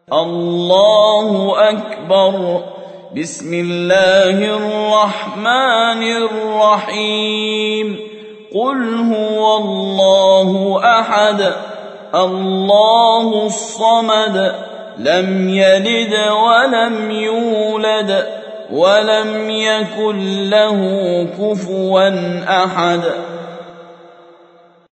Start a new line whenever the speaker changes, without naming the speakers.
الله أكبر. بسم الله الرحمن الرحيم. قل هو الله أحد الله الصمد لم يلد ولم يولد ولم يكن له كفوا أحد.